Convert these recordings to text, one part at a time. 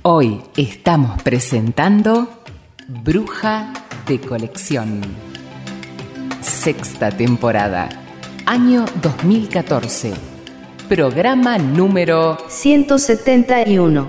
Hoy estamos presentando Bruja de Colección. Sexta temporada, año 2014. Programa número 171.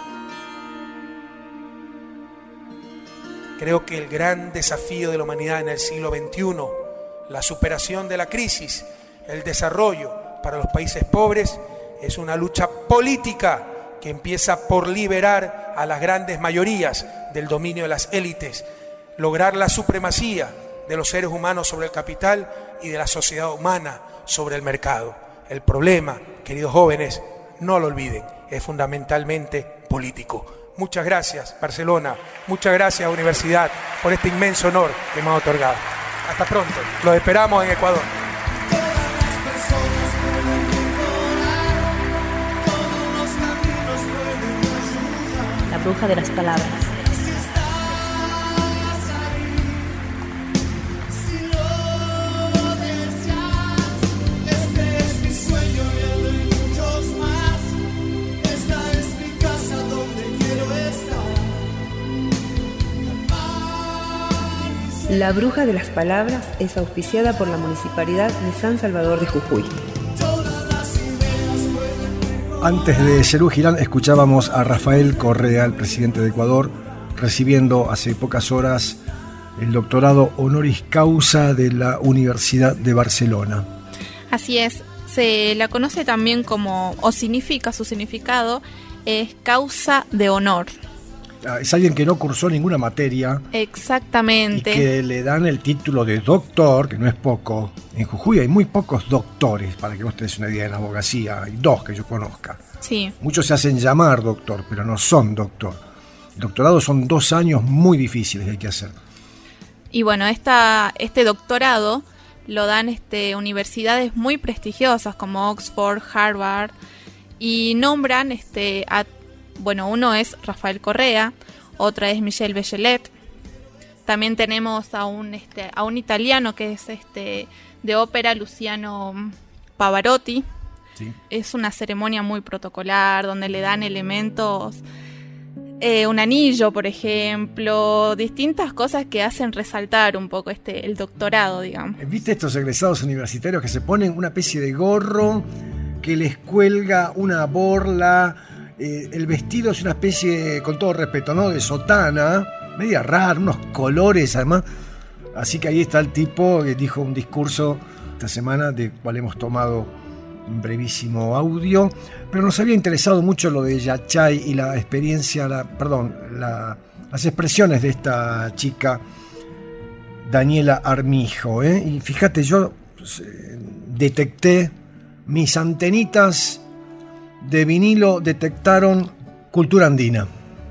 Creo que el gran desafío de la humanidad en el siglo XXI, la superación de la crisis, el desarrollo para los países pobres, es una lucha política que empieza por liberar a las grandes mayorías del dominio de las élites, lograr la supremacía de los seres humanos sobre el capital y de la sociedad humana sobre el mercado. El problema, queridos jóvenes, no lo olviden, es fundamentalmente político. Muchas gracias, Barcelona, muchas gracias, Universidad, por este inmenso honor que me han otorgado. Hasta pronto, los esperamos en Ecuador. La bruja de las palabras. La Bruja de las Palabras es auspiciada por la Municipalidad de San Salvador de Jujuy. Antes de Serú Girán escuchábamos a Rafael Correa, el presidente de Ecuador, recibiendo hace pocas horas el doctorado honoris causa de la Universidad de Barcelona. Así es, se la conoce también como, o significa, su significado es causa de honor. Es alguien que no cursó ninguna materia. Exactamente. Y que le dan el título de doctor, que no es poco. En Jujuy hay muy pocos doctores, para que vos tenés una idea, en la abogacía hay 2 que yo conozca. Sí. Muchos se hacen llamar doctor, pero no son doctor. El doctorado son 2 años muy difíciles que hay que hacer. Y bueno, este doctorado lo dan universidades muy prestigiosas como Oxford, Harvard, y nombran uno es Rafael Correa, otra es Michelle Bachelet. También tenemos a un italiano que es de ópera, Luciano Pavarotti. Sí. Es una ceremonia muy protocolar donde le dan elementos, un anillo, por ejemplo, distintas cosas que hacen resaltar un poco el doctorado, digamos. ¿Viste estos egresados universitarios que se ponen una especie de gorro que les cuelga una borla? El vestido es una especie, con todo respeto, ¿no?, de sotana, media rara, unos colores además. Así que ahí está el tipo que dijo un discurso esta semana, del cual hemos tomado brevísimo audio, pero nos había interesado mucho lo de Yachay y la experiencia, las expresiones de esta chica Daniela Armijo, Y fíjate, yo detecté, mis antenitas de vinilo detectaron cultura andina,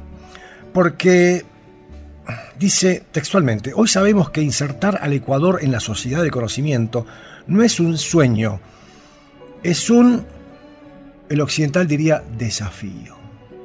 porque dice textualmente: hoy sabemos que insertar al Ecuador en la sociedad de conocimiento no es un sueño, es el occidental diría, desafío.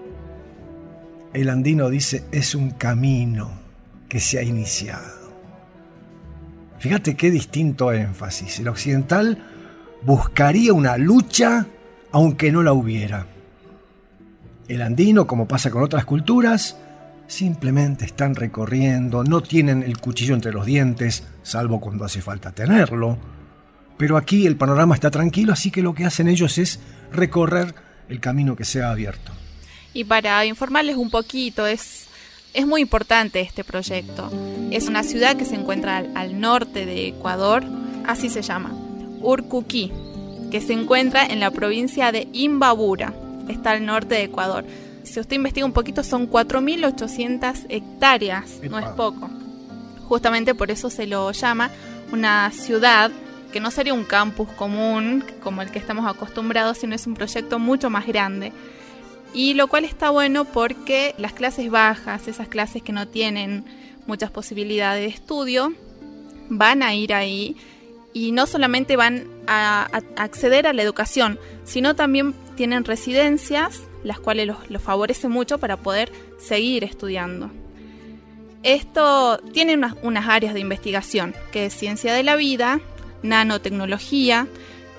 El andino dice, es un camino que se ha iniciado. Fíjate qué distinto énfasis. El occidental buscaría una lucha aunque no la hubiera. El andino, como pasa con otras culturas, simplemente están recorriendo, no tienen el cuchillo entre los dientes, salvo cuando hace falta tenerlo. Pero aquí el panorama está tranquilo, así que lo que hacen ellos es recorrer el camino que se ha abierto. Y para informarles un poquito, es muy importante este proyecto. Es una ciudad que se encuentra al norte de Ecuador, así se llama, Urcuquí, que se encuentra en la provincia de Imbabura, está al norte de Ecuador. Si usted investiga un poquito, son 4.800 hectáreas, no es poco. Justamente por eso se lo llama una ciudad, que no sería un campus común como el que estamos acostumbrados, sino es un proyecto mucho más grande. Y lo cual está bueno porque las clases bajas, esas clases que no tienen muchas posibilidades de estudio, van a ir ahí. Y no solamente van a acceder a la educación, sino también tienen residencias, las cuales los favorece mucho para poder seguir estudiando. Esto tiene unas áreas de investigación, que es ciencia de la vida, nanotecnología,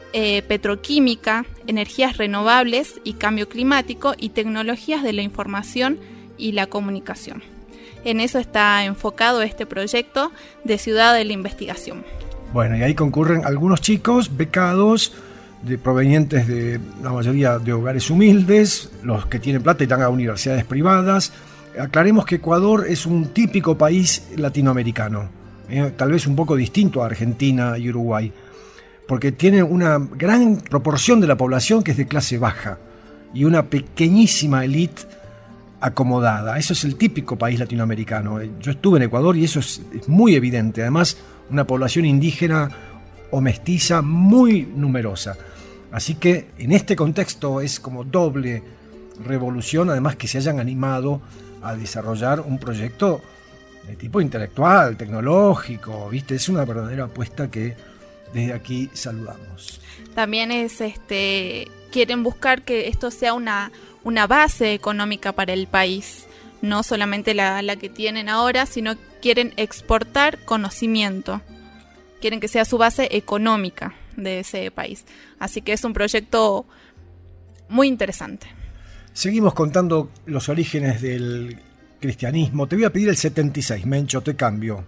petroquímica, energías renovables y cambio climático y tecnologías de la información y la comunicación. En eso está enfocado este proyecto de Ciudad de la Investigación. Bueno, y ahí concurren algunos chicos becados, provenientes de la mayoría de hogares humildes, los que tienen plata y están a universidades privadas. Aclaremos que Ecuador es un típico país latinoamericano, tal vez un poco distinto a Argentina y Uruguay, porque tiene una gran proporción de la población que es de clase baja y una pequeñísima élite acomodada. Eso es el típico país latinoamericano. Yo estuve en Ecuador y eso es muy evidente. Además, una población indígena o mestiza muy numerosa. Así que en este contexto es como doble revolución, además que se hayan animado a desarrollar un proyecto de tipo intelectual, tecnológico, ¿viste? Es una verdadera apuesta que desde aquí saludamos. También quieren buscar que esto sea una base económica para el país, no solamente la que tienen ahora, sino quieren exportar conocimiento, quieren que sea su base económica de ese país. Así que es un proyecto muy interesante. Seguimos contando los orígenes del cristianismo. Te voy a pedir el 76, Mencho, te cambio.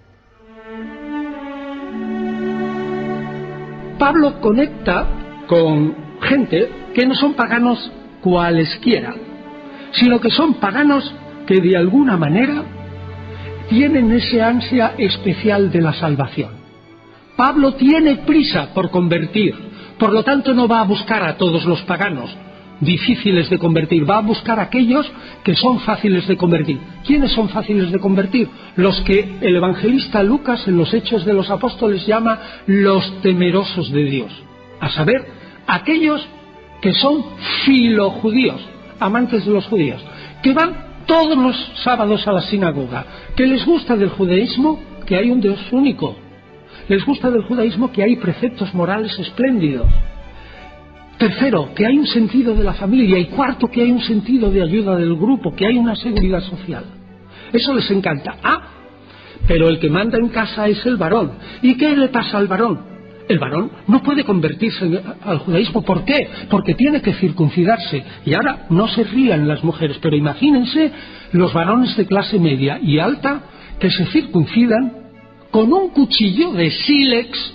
Pablo conecta con gente que no son paganos cualesquiera, sino que son paganos que de alguna manera tienen ese ansia especial de la salvación. Pablo tiene prisa por convertir, por lo tanto no va a buscar a todos los paganos difíciles de convertir, va a buscar a aquellos que son fáciles de convertir. ¿Quiénes son fáciles de convertir? Los que el evangelista Lucas en los Hechos de los Apóstoles llama los temerosos de Dios, a saber, aquellos que son filojudíos, amantes de los judíos, que van todos los sábados a la sinagoga, que les gusta del judaísmo que hay un Dios único, les gusta del judaísmo que hay preceptos morales espléndidos. Tercero, que hay un sentido de la familia. Y cuarto, que hay un sentido de ayuda del grupo, que hay una seguridad social. Eso les encanta. Pero el que manda en casa es el varón. ¿Y qué le pasa al varón? El varón no puede convertirse al judaísmo. ¿Por qué? Porque tiene que circuncidarse. Y ahora no se rían las mujeres, pero imagínense los varones de clase media y alta que se circuncidan con un cuchillo de sílex,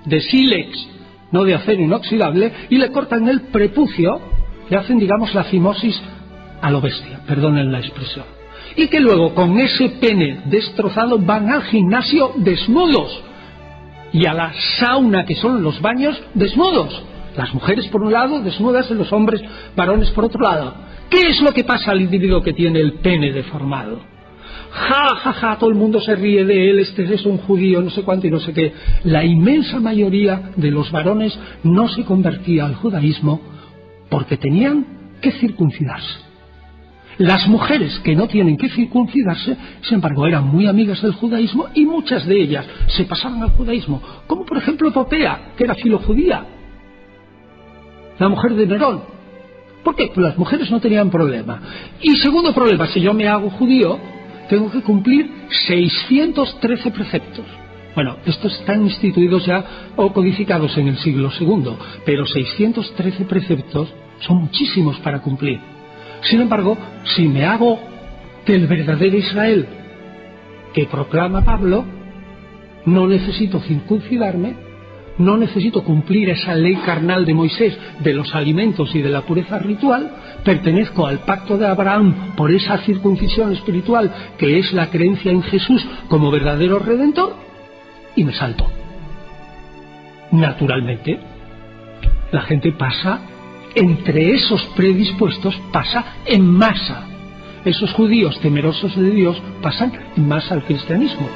no de acero inoxidable, y le cortan el prepucio, le hacen, digamos, la fimosis a lo bestia, perdonen la expresión. Y que luego con ese pene destrozado van al gimnasio desnudos y a la sauna, que son los baños, desnudos. Las mujeres por un lado, desnudas, y los hombres, varones por otro lado. ¿Qué es lo que pasa al individuo que tiene el pene deformado? Ja, ja, ja, todo el mundo se ríe de él, este es un judío, no sé cuánto y no sé qué. La inmensa mayoría de los varones no se convertía al judaísmo porque tenían que circuncidarse. Las mujeres que no tienen que circuncidarse, sin embargo, eran muy amigas del judaísmo y muchas de ellas se pasaban al judaísmo, como por ejemplo Popea, que era filojudía, la mujer de Nerón. ¿Por qué? Pues las mujeres no tenían problema. Y segundo problema, si yo me hago judío, tengo que cumplir 613 preceptos. Bueno, estos están instituidos ya o codificados en el siglo II, pero 613 preceptos son muchísimos para cumplir. Sin embargo, si me hago del verdadero Israel que proclama Pablo, no necesito circuncidarme, no necesito cumplir esa ley carnal de Moisés de los alimentos y de la pureza ritual, pertenezco al pacto de Abraham por esa circuncisión espiritual que es la creencia en Jesús como verdadero redentor, y me salto. Naturalmente, la gente pasa, entre esos predispuestos, pasa en masa. Esos judíos temerosos de Dios pasan en masa al cristianismo.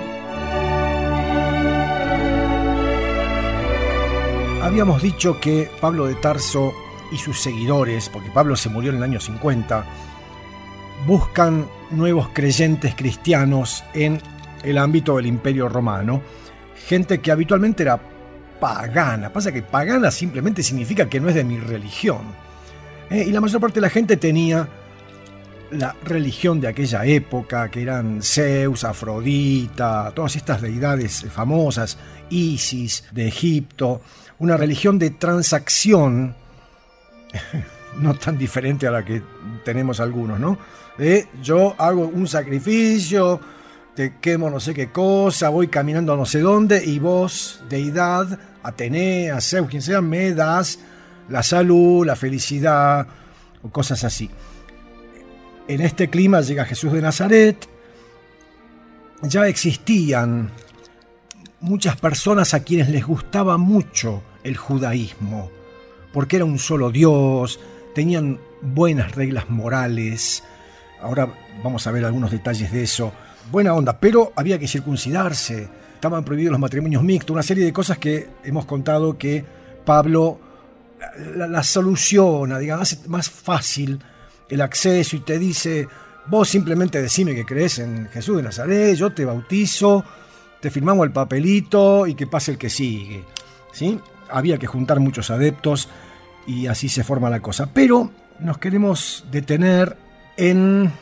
Habíamos dicho que Pablo de Tarso y sus seguidores, porque Pablo se murió en el año 50, buscan nuevos creyentes cristianos en el ámbito del Imperio Romano, gente que habitualmente era pagana. Pasa que pagana simplemente significa que no es de mi religión. Y la mayor parte de la gente tenía la religión de aquella época, que eran Zeus, Afrodita, todas estas deidades famosas, Isis, de Egipto, una religión de transacción, no tan diferente a la que tenemos algunos, ¿no? Yo hago un sacrificio, te quemo no sé qué cosa, voy caminando a no sé dónde, y vos, deidad, Atenea, Zeus, quien sea, me das la salud, la felicidad, o cosas así. En este clima llega Jesús de Nazaret. Ya existían muchas personas a quienes les gustaba mucho el judaísmo, porque era un solo Dios, tenían buenas reglas morales. Ahora vamos a ver algunos detalles de eso. Buena onda, pero había que circuncidarse, estaban prohibidos los matrimonios mixtos, una serie de cosas que hemos contado que Pablo la soluciona, digamos, hace más fácil el acceso y te dice: vos simplemente decime que crees en Jesús de Nazaret, yo te bautizo, te firmamos el papelito y que pase el que sigue, ¿sí? Había que juntar muchos adeptos y así se forma la cosa. Pero nos queremos detener en...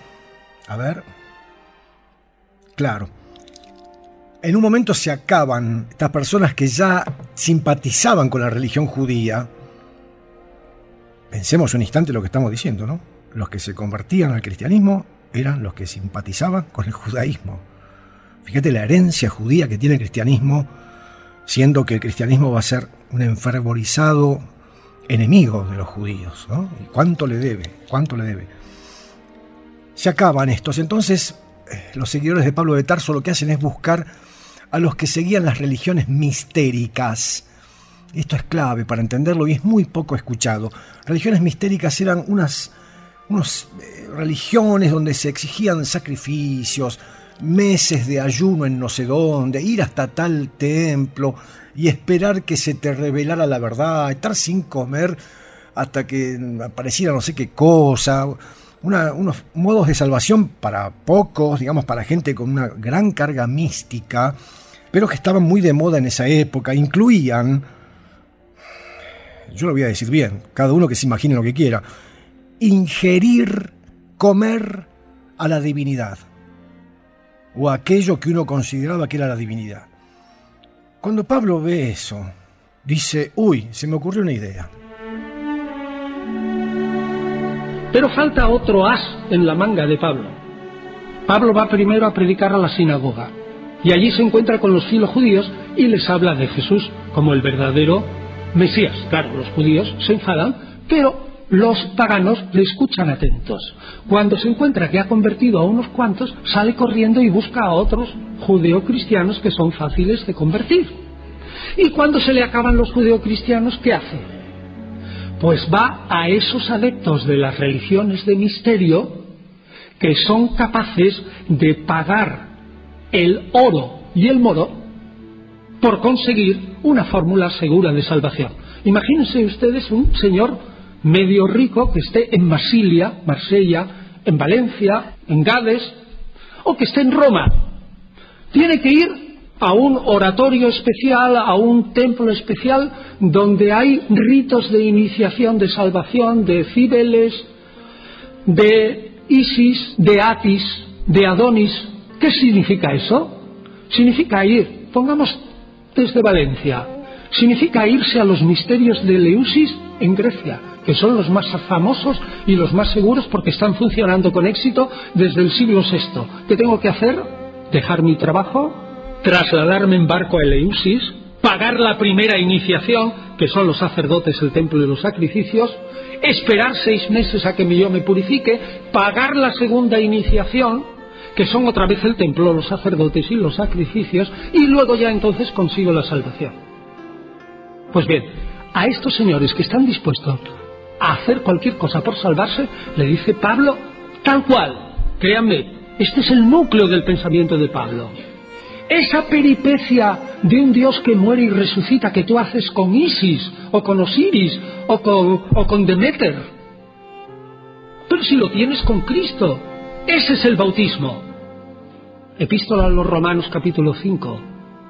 Claro. En un momento se acaban estas personas que ya simpatizaban con la religión judía. Pensemos un instante lo que estamos diciendo, ¿no? Los que se convertían al cristianismo eran los que simpatizaban con el judaísmo. Fíjate la herencia judía que tiene el cristianismo, siendo que el cristianismo va a ser un enfervorizado enemigo de los judíos, ¿no? ¿Y cuánto le debe? ¿Cuánto le debe? Se acaban estos. Entonces, los seguidores de Pablo de Tarso lo que hacen es buscar a los que seguían las religiones mistéricas. Esto es clave para entenderlo y es muy poco escuchado. Religiones mistéricas eran unas religiones donde se exigían sacrificios, meses de ayuno en no sé dónde, ir hasta tal templo y esperar que se te revelara la verdad, estar sin comer hasta que apareciera no sé qué cosa, unos modos de salvación para pocos, digamos, para gente con una gran carga mística, pero que estaban muy de moda en esa época. Incluían, yo lo voy a decir bien, cada uno que se imagine lo que quiera, ingerir, comer a la divinidad, o aquello que uno consideraba que era la divinidad. Cuando Pablo ve eso, dice: uy, se me ocurrió una idea. Pero falta otro as en la manga de Pablo. Pablo va primero a predicar a la sinagoga, y allí se encuentra con los filojudíos y les habla de Jesús como el verdadero Mesías. Claro, los judíos se enfadan, pero los paganos le escuchan atentos. Cuando se encuentra que ha convertido a unos cuantos, sale corriendo y busca a otros judeocristianos que son fáciles de convertir. Y cuando se le acaban los judeocristianos, ¿qué hace? Pues va a esos adeptos de las religiones de misterio que son capaces de pagar el oro y el moro por conseguir una fórmula segura de salvación. Imagínense ustedes un señor medio rico que esté en Marsella, en Valencia, en Gades, o que esté en Roma. Tiene que ir a un oratorio especial, a un templo especial, donde hay ritos de iniciación, de salvación, de Cibeles, de Isis, de Atis, de Adonis. ¿Qué significa eso? Significa ir, pongamos desde Valencia, significa irse a los misterios de Eleusis en Grecia, que son los más famosos y los más seguros porque están funcionando con éxito desde el siglo VI. ¿Qué tengo que hacer? Dejar mi trabajo, trasladarme en barco a Eleusis, pagar la primera iniciación, que son los sacerdotes, el templo y los sacrificios, esperar 6 meses a que yo me purifique, pagar la segunda iniciación, que son otra vez el templo, los sacerdotes y los sacrificios, y luego ya entonces consigo la salvación. Pues bien, a estos señores que están dispuestos a hacer cualquier cosa por salvarse, le dice Pablo tal cual, créanme, este es el núcleo del pensamiento de Pablo. Esa peripecia de un Dios que muere y resucita que tú haces con Isis, o con Osiris, o con Deméter, pero si lo tienes con Cristo, ese es el bautismo. Epístola a los Romanos capítulo 5.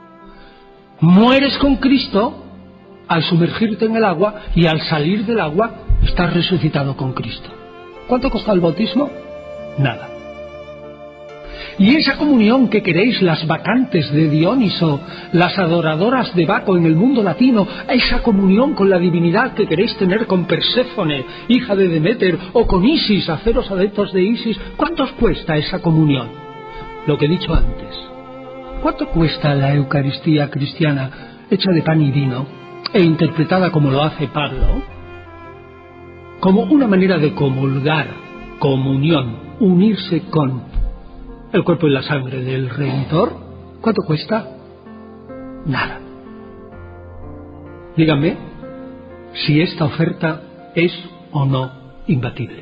Mueres con Cristo al sumergirte en el agua, y al salir del agua estás resucitado con Cristo. ¿Cuánto costó el bautismo? Nada. Y esa comunión que queréis las bacantes de Dioniso, las adoradoras de Baco en el mundo latino, esa comunión con la divinidad que queréis tener con Perséfone, hija de Deméter, o con Isis, haceros adeptos de Isis, ¿cuánto os cuesta esa comunión? Lo que he dicho antes. ¿Cuánto cuesta la Eucaristía cristiana hecha de pan y vino e interpretada como lo hace Pablo? Como una manera de comulgar, comunión, unirse con el cuerpo y la sangre del Redentor. ¿Cuánto cuesta? Nada. Díganme si esta oferta es o no imbatible.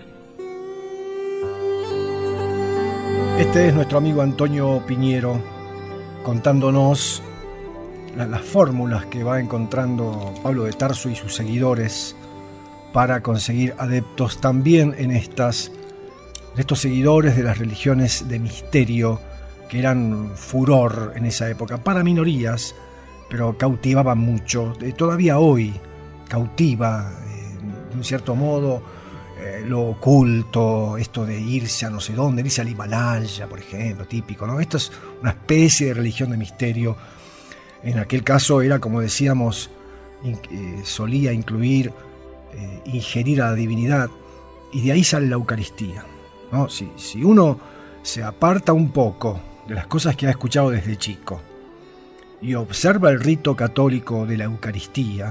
Este es nuestro amigo Antonio Piñero contándonos las fórmulas que va encontrando Pablo de Tarso y sus seguidores para conseguir adeptos también en estos seguidores de las religiones de misterio que eran furor en esa época, para minorías, pero cautivaban mucho. Todavía hoy cautiva, de un cierto modo, lo oculto, esto de irse a no sé dónde, irse al Himalaya, por ejemplo, típico, ¿no? Esto es una especie de religión de misterio. En aquel caso era, como decíamos, solía incluir ingerir a la divinidad, y de ahí sale la Eucaristía, ¿no? Si uno se aparta un poco de las cosas que ha escuchado desde chico y observa el rito católico de la Eucaristía,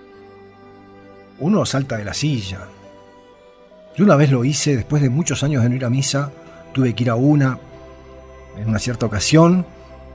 uno salta de la silla. Yo una vez lo hice, después de muchos años de no ir a misa, tuve que ir a una en una cierta ocasión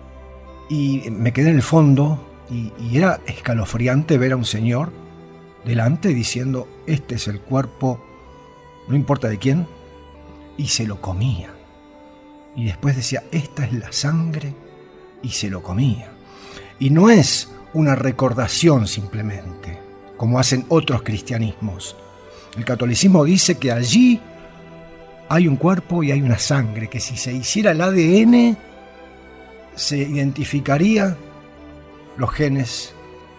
y me quedé en el fondo y era escalofriante ver a un señor delante diciendo: este es el cuerpo, no importa de quién, y se lo comía. Y después decía: esta es la sangre, y se lo comía. Y no es una recordación simplemente, como hacen otros cristianismos. El catolicismo dice que allí hay un cuerpo y hay una sangre, que si se hiciera el ADN se identificaría los genes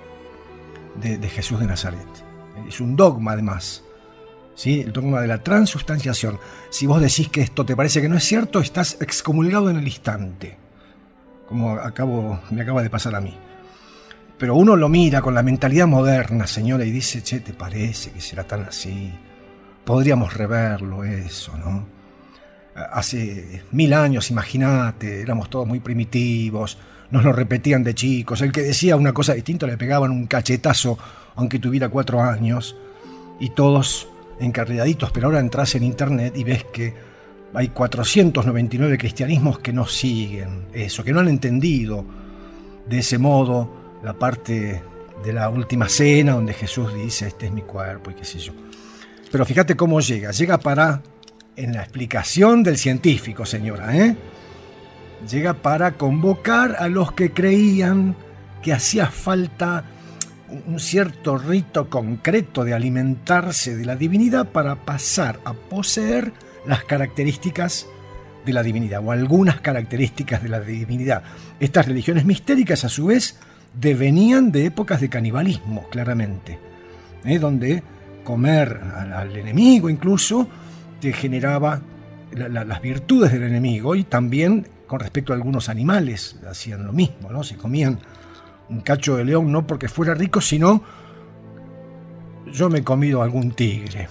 de Jesús de Nazaret. Es un dogma, además, ¿sí? El dogma de la transustanciación. Si vos decís que esto te parece que no es cierto, estás excomulgado en el instante, como me acaba de pasar a mí. Pero uno lo mira con la mentalidad moderna, señora, y dice: che, ¿te parece que será tan así? Podríamos reverlo eso, ¿no? Hace 1000 años, imagínate, éramos todos muy primitivos, nos lo repetían de chicos. El que decía una cosa distinta le pegaban un cachetazo aunque tuviera 4 años, y todos encarriladitos. Pero ahora entras en internet y ves que hay 499 cristianismos que no siguen eso, que no han entendido de ese modo la parte de la última cena donde Jesús dice: este es mi cuerpo, y qué sé yo. Pero fíjate cómo llega en la explicación del científico, señora, llega para convocar a los que creían que hacía falta un cierto rito concreto de alimentarse de la divinidad para pasar a poseer las características de la divinidad, o algunas características de la divinidad. Estas religiones mistéricas, a su vez, devenían de épocas de canibalismo, claramente, donde comer al enemigo incluso te generaba las virtudes del enemigo, y también con respecto a algunos animales hacían lo mismo, ¿no? Se comían un cacho de león no porque fuera rico, sino: yo me he comido algún tigre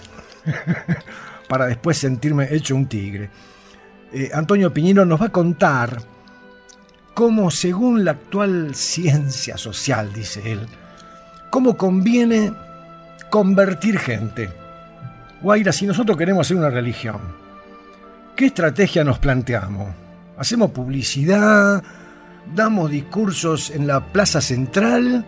para después sentirme hecho un tigre. Antonio Piñero nos va a contar cómo, según la actual ciencia social, dice él, cómo conviene convertir gente. Guaira, si nosotros queremos hacer una religión, ¿qué estrategia nos planteamos? ¿Hacemos publicidad? ¿Damos discursos en la plaza central?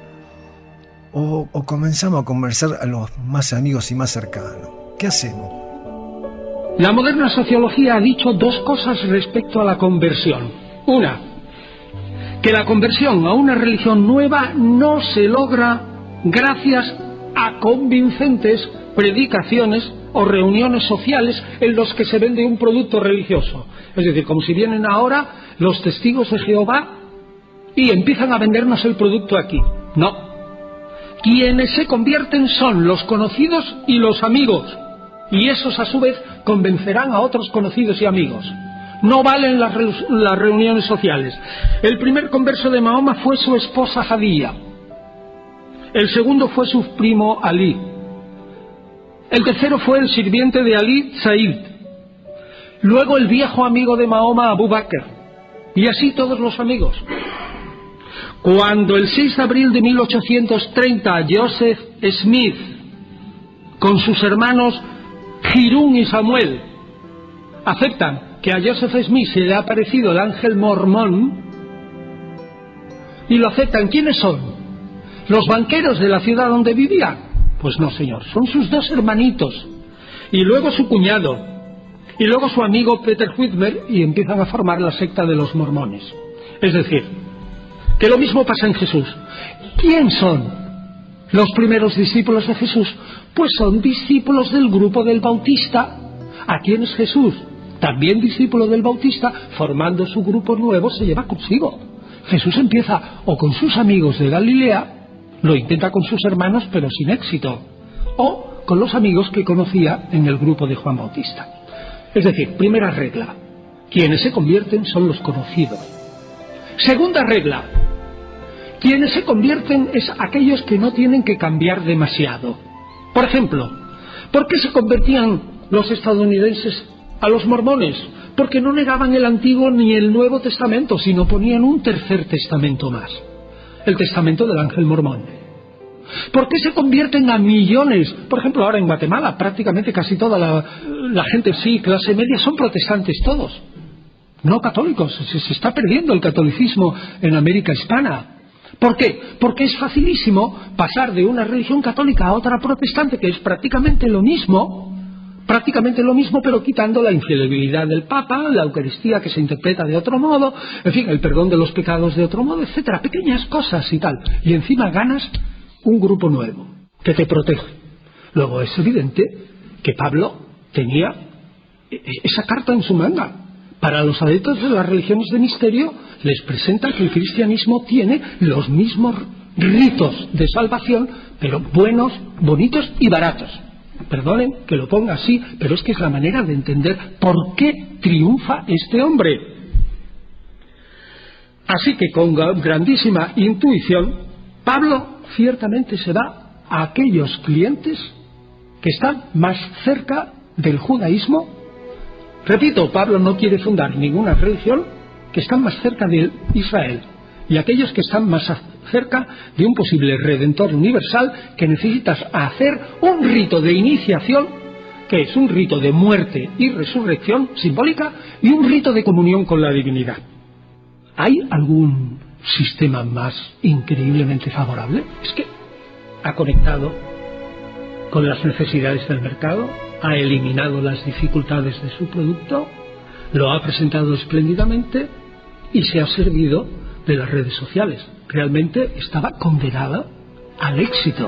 ¿O comenzamos a conversar a los más amigos y más cercanos? ¿Qué hacemos? La moderna sociología ha dicho 2 cosas respecto a la conversión. Una, que la conversión a una religión nueva no se logra gracias a convincentes predicaciones o reuniones sociales en los que se vende un producto religioso. Es decir, como si vienen ahora los testigos de Jehová y empiezan a vendernos el producto aquí. No. Quienes se convierten son los conocidos y los amigos, y esos a su vez convencerán a otros conocidos y amigos. No valen las reuniones sociales. El primer converso de Mahoma fue su esposa Jadía. El segundo fue su primo Ali. El tercero fue el sirviente de Ali, Said. Luego el viejo amigo de Mahoma, Abu Bakr. Y así todos los amigos. Cuando el 6 de abril de 1830 Joseph Smith, con sus hermanos Hirún y Samuel, aceptan que a Joseph Smith se le ha aparecido el ángel mormón y lo aceptan, ¿quiénes son? ¿Los banqueros de la ciudad donde vivían? Pues no, señor, son sus dos hermanitos y luego su cuñado y luego su amigo Peter Whitmer, y empiezan a formar la secta de los mormones. Es decir, que lo mismo pasa en Jesús. ¿Quién son los primeros discípulos de Jesús? Pues son discípulos del grupo del Bautista. ¿A quién es Jesús? También discípulo del Bautista, formando su grupo nuevo, se lleva consigo. Jesús empieza o con sus amigos de Galilea, lo intenta con sus hermanos pero sin éxito, o con los amigos que conocía en el grupo de Juan Bautista. Es decir, primera regla, quienes se convierten son los conocidos. Segunda regla, quienes se convierten es aquellos que no tienen que cambiar demasiado. Por ejemplo, ¿por qué se convertían los estadounidenses a los mormones? Porque no negaban el Antiguo ni el Nuevo Testamento, sino ponían un tercer testamento más, el testamento del ángel mormón. ¿Por qué se convierten a millones? Por ejemplo, ahora en Guatemala prácticamente casi toda la gente, sí, clase media, son protestantes todos, no católicos. Se está perdiendo el catolicismo en América Hispana. ¿Por qué? Porque es facilísimo pasar de una religión católica a otra protestante, que es prácticamente lo mismo, pero quitando la infalibilidad del Papa, la Eucaristía que se interpreta de otro modo, en fin, el perdón de los pecados de otro modo, etcétera, pequeñas cosas y tal. Y encima ganas un grupo nuevo que te protege. Luego es evidente que Pablo tenía esa carta en su manga. Para los adeptos de las religiones de misterio les presenta que el cristianismo tiene los mismos ritos de salvación, pero buenos, bonitos y baratos. Perdonen que lo ponga así, pero es que es la manera de entender por qué triunfa este hombre. Así que con grandísima intuición, Pablo ciertamente se va a aquellos clientes que están más cerca del judaísmo. Repito, Pablo no quiere fundar ninguna religión, que están más cerca de Israel, y aquellos que están más cerca de un posible redentor universal, que necesitas hacer un rito de iniciación, que es un rito de muerte y resurrección simbólica, y un rito de comunión con la divinidad. ¿Hay algún sistema más increíblemente favorable? Es que ha conectado con las necesidades del mercado, ha eliminado las dificultades de su producto, lo ha presentado espléndidamente y se ha servido de las redes sociales. Realmente estaba condenada al éxito.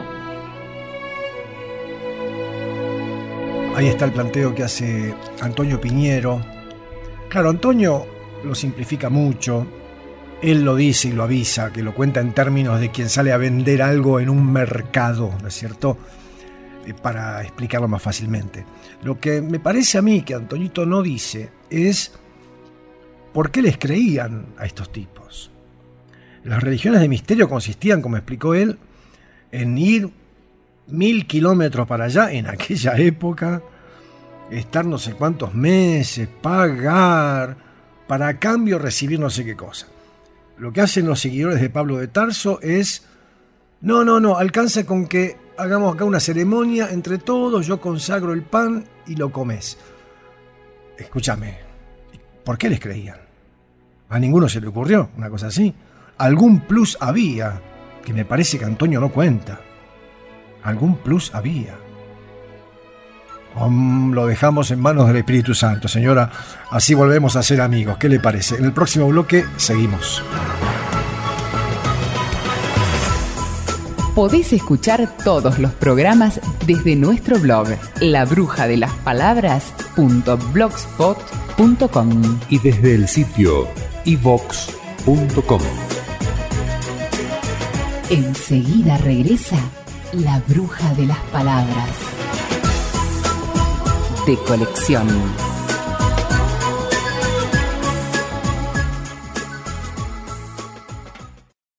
Ahí está el planteo que hace Antonio Piñero. Claro, Antonio lo simplifica mucho. Él lo dice y lo avisa, que lo cuenta en términos de quien sale a vender algo en un mercado, ¿no es cierto?, para explicarlo más fácilmente. Lo que me parece a mí que Antonito no dice es por qué les creían a estos tipos. Las religiones de misterio consistían, como explicó él, en ir 1000 kilómetros para allá en aquella época, estar no sé cuántos meses, pagar, para a cambio recibir no sé qué cosa. Lo que hacen los seguidores de Pablo de Tarso es, no, alcanza con que hagamos acá una ceremonia entre todos, yo consagro el pan y lo comes. Escúchame, ¿por qué les creían? A ninguno se le ocurrió una cosa así. Algún plus había, que me parece que Antonio no cuenta. Algún plus había. Lo dejamos en manos del Espíritu Santo, señora. Así volvemos a ser amigos. ¿Qué le parece? En el próximo bloque seguimos. Podés escuchar todos los programas desde nuestro blog, labrujadelasPalabras.blogspot.com, y desde el sitio iVox.com. Enseguida regresa La Bruja de las Palabras. De colección.